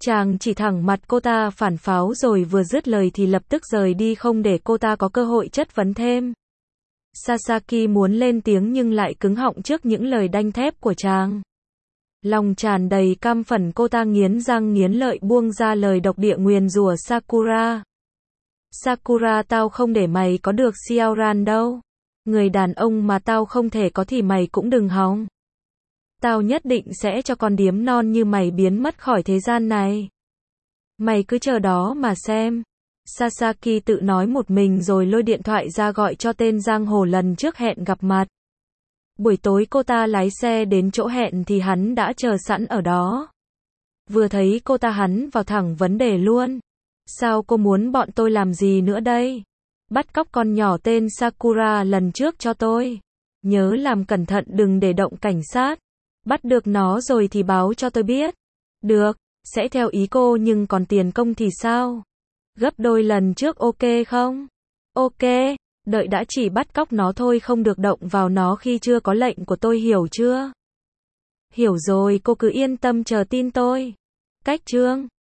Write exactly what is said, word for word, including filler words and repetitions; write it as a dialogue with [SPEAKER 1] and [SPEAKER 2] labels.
[SPEAKER 1] Chàng chỉ thẳng mặt cô ta phản pháo rồi vừa dứt lời thì lập tức rời đi không để cô ta có cơ hội chất vấn thêm. Sasaki muốn lên tiếng nhưng lại cứng họng trước những lời đanh thép của chàng. Lòng tràn đầy căm phẫn cô ta nghiến răng nghiến lợi buông ra lời độc địa nguyền rủa Sakura. Sakura, tao không để mày có được Xiaoran đâu. Người đàn ông mà tao không thể có thì mày cũng đừng hòng. Tao nhất định sẽ cho con điếm non như mày biến mất khỏi thế gian này. Mày cứ chờ đó mà xem. Sasaki tự nói một mình rồi lôi điện thoại ra gọi cho tên giang hồ lần trước hẹn gặp mặt. Buổi tối cô ta lái xe đến chỗ hẹn thì hắn đã chờ sẵn ở đó. Vừa thấy cô ta hắn vào thẳng vấn đề luôn. Sao cô muốn bọn tôi làm gì nữa đây? Bắt cóc con nhỏ tên Sakura lần trước cho tôi. Nhớ làm cẩn thận đừng để động cảnh sát. Bắt được nó rồi thì báo cho tôi biết. Được, sẽ theo ý cô nhưng còn tiền công thì sao? Gấp đôi lần trước ok không? Ok, đợi đã, chỉ bắt cóc nó thôi không được động vào nó khi chưa có lệnh của tôi, hiểu chưa? Hiểu rồi, cô cứ yên tâm chờ tin tôi. Cách chương